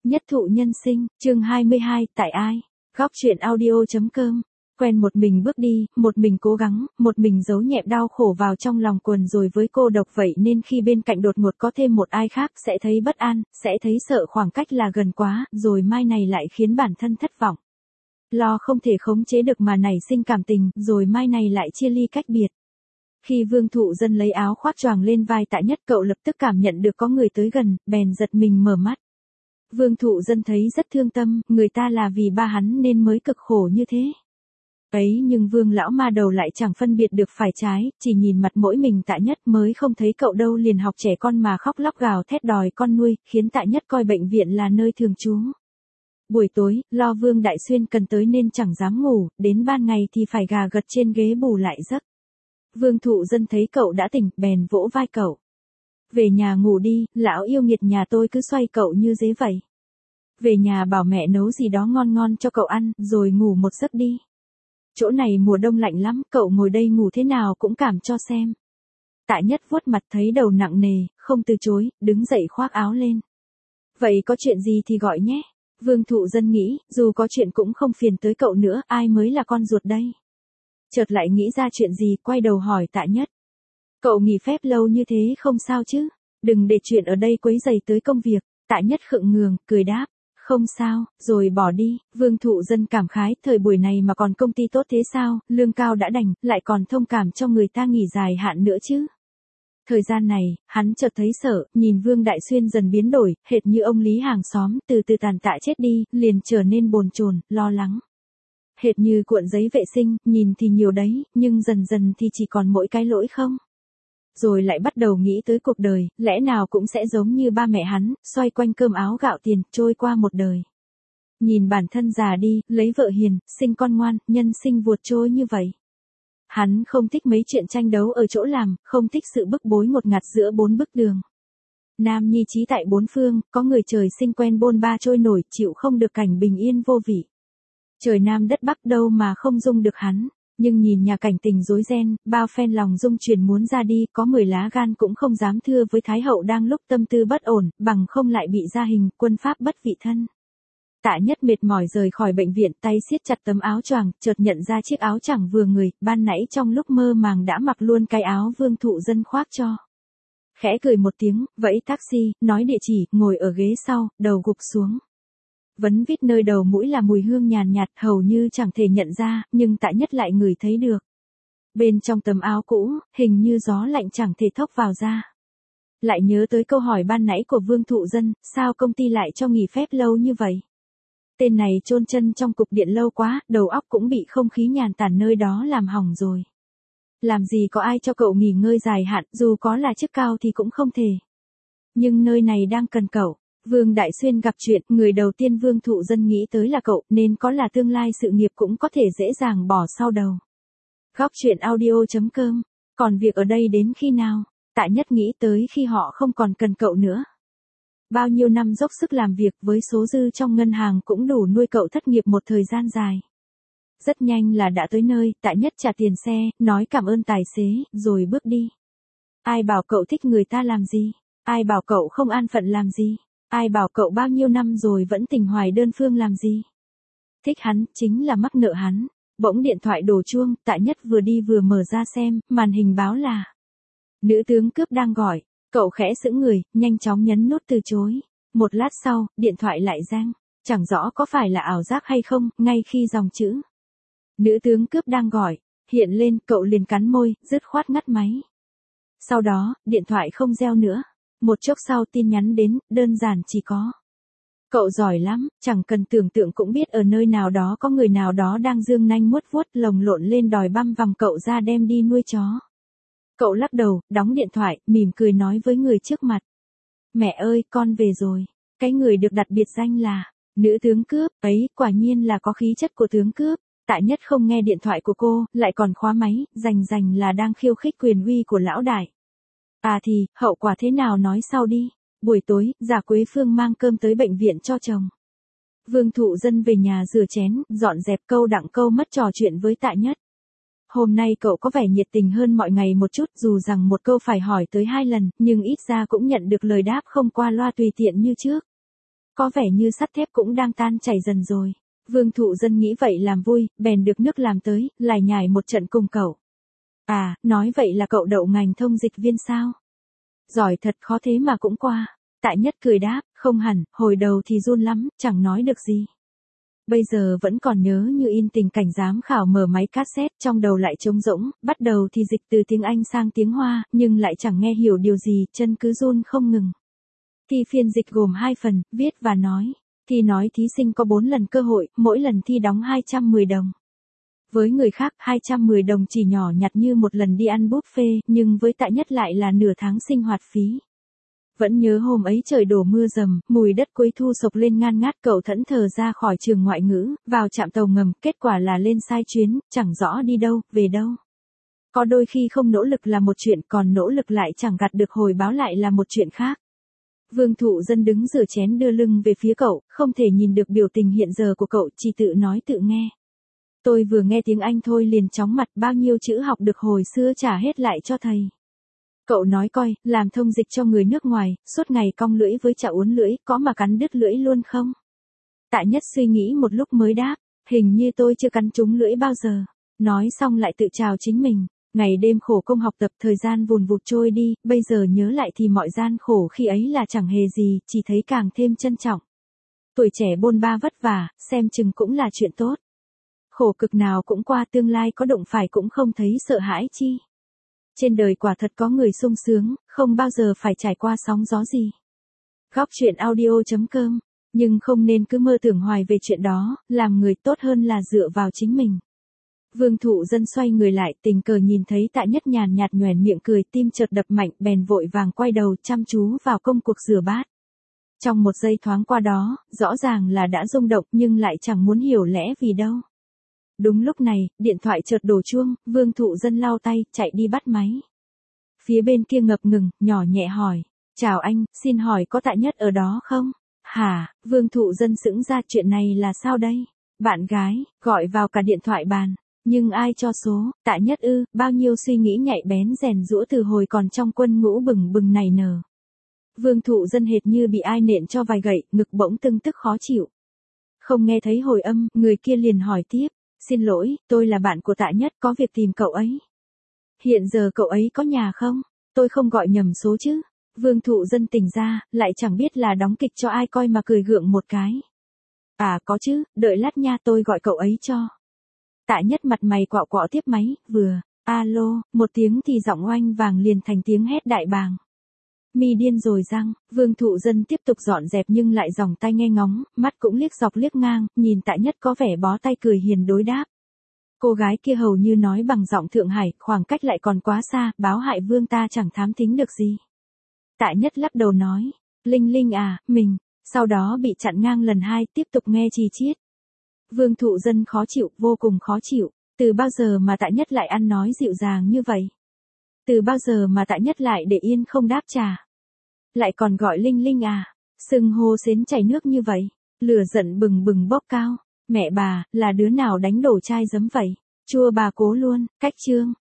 Nhất thụ nhân sinh, chương 22, tại ai? Góc truyện audio.com. Quen một mình bước đi, một mình cố gắng, một mình giấu nhẹm đau khổ vào trong lòng quần rồi với cô độc vậy nên khi bên cạnh đột ngột có thêm một ai khác sẽ thấy bất an, sẽ thấy sợ khoảng cách là gần quá, rồi mai này lại khiến bản thân thất vọng. Lo không thể khống chế được mà nảy sinh cảm tình, rồi mai này lại chia ly cách biệt. Khi Vương Thụ Dân lấy áo khoác choàng lên vai Tạ Nhất, cậu lập tức cảm nhận được có người tới gần, bèn giật mình mở mắt. Vương Thụ Dân thấy rất thương tâm, người ta là vì ba hắn nên mới cực khổ như thế. Ấy nhưng Vương lão ma đầu lại chẳng phân biệt được phải trái, chỉ nhìn mặt mỗi mình Tạ Nhất mới không thấy cậu đâu liền học trẻ con mà khóc lóc gào thét đòi con nuôi, khiến Tạ Nhất coi bệnh viện là nơi thường trú. Buổi tối, lo Vương Đại Xuyên cần tới nên chẳng dám ngủ, đến ban ngày thì phải gà gật trên ghế bù lại giấc. Vương Thụ Dân thấy cậu đã tỉnh, bèn vỗ vai cậu. Về nhà ngủ đi, lão yêu nghiệt nhà tôi cứ xoay cậu như dế vậy. Về nhà bảo mẹ nấu gì đó ngon ngon cho cậu ăn, rồi ngủ một giấc đi. Chỗ này mùa đông lạnh lắm, cậu ngồi đây ngủ thế nào cũng cảm cho xem. Tạ Nhất vuốt mặt thấy đầu nặng nề, không từ chối, đứng dậy khoác áo lên. Vậy có chuyện gì thì gọi nhé. Vương Thụ Dân nghĩ, dù có chuyện cũng không phiền tới cậu nữa, ai mới là con ruột đây. Chợt lại nghĩ ra chuyện gì, quay đầu hỏi Tạ Nhất. Cậu nghỉ phép lâu như thế không sao chứ? Đừng để chuyện ở đây quấy rầy tới công việc. Tạ Nhất khựng ngường, cười đáp. Không sao, rồi bỏ đi. Vương Thụ Dân cảm khái, thời buổi này mà còn công ty tốt thế sao, lương cao đã đành, lại còn thông cảm cho người ta nghỉ dài hạn nữa chứ. Thời gian này, hắn chợt thấy sợ, nhìn Vương Đại Xuyên dần biến đổi, hệt như ông Lý hàng xóm, từ từ tàn tạ chết đi, liền trở nên bồn chồn, lo lắng. Hệt như cuộn giấy vệ sinh, nhìn thì nhiều đấy, nhưng dần dần thì chỉ còn mỗi cái lỗi không. Rồi lại bắt đầu nghĩ tới cuộc đời, lẽ nào cũng sẽ giống như ba mẹ hắn, xoay quanh cơm áo gạo tiền, trôi qua một đời. Nhìn bản thân già đi, lấy vợ hiền, sinh con ngoan, nhân sinh vuột trôi như vậy. Hắn không thích mấy chuyện tranh đấu ở chỗ làm, không thích sự bức bối ngột ngạt giữa bốn bức đường. Nam nhi trí tại bốn phương, có người trời sinh quen bôn ba trôi nổi, chịu không được cảnh bình yên vô vị. Trời Nam đất Bắc đâu mà không dung được hắn. Nhưng nhìn nhà cảnh tình rối ren, bao phen lòng dung truyền muốn ra đi, có 10 lá gan cũng không dám thưa với Thái hậu đang lúc tâm tư bất ổn, bằng không lại bị gia hình, quân pháp bất vị thân. Tạ Nhất mệt mỏi rời khỏi bệnh viện, tay siết chặt tấm áo choàng, chợt nhận ra chiếc áo chẳng vừa người, ban nãy trong lúc mơ màng đã mặc luôn cái áo Vương Thụ Dân khoác cho. Khẽ cười một tiếng, vẫy taxi, nói địa chỉ, ngồi ở ghế sau, đầu gục xuống. Vấn vít nơi đầu mũi là mùi hương nhàn nhạt, hầu như chẳng thể nhận ra, nhưng Tạ Nhất lại ngửi thấy được. Bên trong tấm áo cũ, hình như gió lạnh chẳng thể thốc vào da. Lại nhớ tới câu hỏi ban nãy của Vương Thụ Dân, sao công ty lại cho nghỉ phép lâu như vậy? Tên này chôn chân trong cục điện lâu quá, đầu óc cũng bị không khí nhàn tản nơi đó làm hỏng rồi. Làm gì có ai cho cậu nghỉ ngơi dài hạn, dù có là chức cao thì cũng không thể. Nhưng nơi này đang cần cậu. Vương Đại Xuyên gặp chuyện, người đầu tiên Vương Thụ Dân nghĩ tới là cậu, nên có là tương lai sự nghiệp cũng có thể dễ dàng bỏ sau đầu. Góc truyện audio.com. Còn việc ở đây đến khi nào? Tạ Nhất nghĩ tới khi họ không còn cần cậu nữa. Bao nhiêu năm dốc sức làm việc với số dư trong ngân hàng cũng đủ nuôi cậu thất nghiệp một thời gian dài. Rất nhanh là đã tới nơi, Tạ Nhất trả tiền xe, nói cảm ơn tài xế, rồi bước đi. Ai bảo cậu thích người ta làm gì? Ai bảo cậu không an phận làm gì? Ai bảo cậu bao nhiêu năm rồi vẫn tình hoài đơn phương làm gì? Thích hắn, chính là mắc nợ hắn. Bỗng điện thoại đổ chuông, Tạ Nhất vừa đi vừa mở ra xem, màn hình báo là nữ tướng cướp đang gọi. Cậu khẽ sững người, nhanh chóng nhấn nút từ chối. Một lát sau, điện thoại lại reng. Chẳng rõ có phải là ảo giác hay không, ngay khi dòng chữ nữ tướng cướp đang gọi hiện lên, cậu liền cắn môi, dứt khoát ngắt máy. Sau đó, điện thoại không reo nữa. Một chốc sau tin nhắn đến, đơn giản chỉ có. Cậu giỏi lắm, chẳng cần tưởng tượng cũng biết ở nơi nào đó có người nào đó đang giương nanh muốt vuốt lồng lộn lên đòi băm vằm cậu ra đem đi nuôi chó. Cậu lắc đầu, đóng điện thoại, mỉm cười nói với người trước mặt. Mẹ ơi, con về rồi. Cái người được đặt biệt danh là nữ tướng cướp, ấy, quả nhiên là có khí chất của tướng cướp. Tạ Nhất không nghe điện thoại của cô, lại còn khóa máy, rành là đang khiêu khích quyền uy của lão đại. À thì, hậu quả thế nào nói sau đi. Buổi tối, Giả Quế Phương mang cơm tới bệnh viện cho chồng. Vương Thụ Dân về nhà rửa chén, dọn dẹp câu đặng câu mất trò chuyện với Tạ Nhất. Hôm nay cậu có vẻ nhiệt tình hơn mọi ngày một chút, dù rằng một câu phải hỏi tới 2 lần, nhưng ít ra cũng nhận được lời đáp không qua loa tùy tiện như trước. có vẻ như sắt thép cũng đang tan chảy dần rồi. Vương Thụ Dân nghĩ vậy làm vui, bèn được nước làm tới, lải nhải một trận cùng cậu. À, nói vậy là cậu đậu ngành thông dịch viên sao? Giỏi thật, khó thế mà cũng qua. Tạ Nhất cười đáp, không hẳn, hồi đầu thì run lắm, chẳng nói được gì. Bây giờ vẫn còn nhớ như in tình cảnh giám khảo mở máy cassette, trong đầu lại trống rỗng, bắt đầu thì dịch từ tiếng Anh sang tiếng Hoa, nhưng lại chẳng nghe hiểu điều gì, chân cứ run không ngừng. Thi phiên dịch gồm 2 phần, viết và nói. Thi nói thí sinh có 4 lần cơ hội, mỗi lần thi đóng 210 đồng. Với người khác, 210 đồng chỉ nhỏ nhặt như một lần đi ăn buffet, nhưng với Tạ Nhất lại là nửa tháng sinh hoạt phí. Vẫn nhớ hôm ấy trời đổ mưa rầm, mùi đất cuối thu sộc lên ngan ngát, cậu thẫn thờ ra khỏi trường ngoại ngữ, vào trạm tàu ngầm, kết quả là lên sai chuyến, chẳng rõ đi đâu, về đâu. Có đôi khi không nỗ lực là một chuyện, còn nỗ lực lại chẳng gặt được hồi báo lại là một chuyện khác. Vương Thụ Dân đứng rửa chén đưa lưng về phía cậu, không thể nhìn được biểu tình hiện giờ của cậu, chỉ tự nói tự nghe. Tôi vừa nghe tiếng Anh thôi liền chóng mặt, bao nhiêu chữ học được hồi xưa trả hết lại cho thầy. Cậu nói coi, làm thông dịch cho người nước ngoài, suốt ngày cong lưỡi với chả uốn lưỡi, có mà cắn đứt lưỡi luôn không? Tạ Nhất suy nghĩ một lúc mới đáp, hình như tôi chưa cắn trúng lưỡi bao giờ. Nói xong lại tự chào chính mình. Ngày đêm khổ công học tập, thời gian vùn vụt trôi đi, bây giờ nhớ lại thì mọi gian khổ khi ấy là chẳng hề gì, chỉ thấy càng thêm trân trọng. Tuổi trẻ bôn ba vất vả, xem chừng cũng là chuyện tốt. Khổ cực nào cũng qua, tương lai có đụng phải cũng không thấy sợ hãi chi. Trên đời quả thật có người sung sướng, không bao giờ phải trải qua sóng gió gì. Góc chuyện audio.com, nhưng không nên cứ mơ tưởng hoài về chuyện đó, làm người tốt hơn là dựa vào chính mình. Vương Thụ Dân xoay người lại, tình cờ nhìn thấy Tạ Nhất nhàn nhạt nhoẻn miệng cười, tim chợt đập mạnh, bèn vội vàng quay đầu chăm chú vào công cuộc rửa bát. Trong một giây thoáng qua đó, rõ ràng là đã rung động nhưng lại chẳng muốn hiểu lẽ vì đâu. Đúng lúc này, điện thoại chợt đổ chuông, Vương Thụ Dân lau tay, chạy đi bắt máy. Phía bên kia ngập ngừng, nhỏ nhẹ hỏi. Chào anh, xin hỏi có Tạ Nhất ở đó không? Hả, Vương Thụ Dân sững ra, chuyện này là sao đây? Bạn gái, gọi vào cả điện thoại bàn. Nhưng ai cho số, Tạ Nhất ư, bao nhiêu suy nghĩ nhạy bén rèn giũa từ hồi còn trong quân ngũ bừng bừng này nở. Vương Thụ Dân hệt như bị ai nện cho vài gậy, ngực bỗng tưng tức khó chịu. Không nghe thấy hồi âm, người kia liền hỏi tiếp. Xin lỗi, tôi là bạn của Tạ Nhất, có việc tìm cậu ấy. Hiện giờ cậu ấy có nhà không? Tôi không gọi nhầm số chứ? Vương Thụ Dân tỉnh ra, lại chẳng biết là đóng kịch cho ai coi mà cười gượng một cái. À có chứ, đợi lát nha, tôi gọi cậu ấy cho. Tạ Nhất mặt mày quạo quọ tiếp máy, vừa, alo, một tiếng thì giọng oanh vàng liền thành tiếng hét đại bàng. Mi điên rồi răng, Vương Thụ Dân tiếp tục dọn dẹp nhưng lại dòng tay nghe ngóng, mắt cũng liếc dọc liếc ngang, nhìn Tạ Nhất có vẻ bó tay cười hiền đối đáp. Cô gái kia hầu như nói bằng giọng Thượng Hải, khoảng cách lại còn quá xa, báo hại Vương ta chẳng thám thính được gì. Tạ Nhất lắc đầu nói, Linh Linh à, mình, sau đó bị chặn ngang lần 2, tiếp tục nghe chi chiết. Vương Thụ Dân khó chịu, vô cùng khó chịu, từ bao giờ mà Tạ Nhất lại ăn nói dịu dàng như vậy? Từ bao giờ mà Tạ Nhất lại để yên không đáp trả? Lại còn gọi Linh Linh à? Xưng hô xến chảy nước như vậy? Lửa giận bừng bừng bốc cao. Mẹ bà, là đứa nào đánh đổ chai giấm vậy? Chua bà cố luôn, cách chương.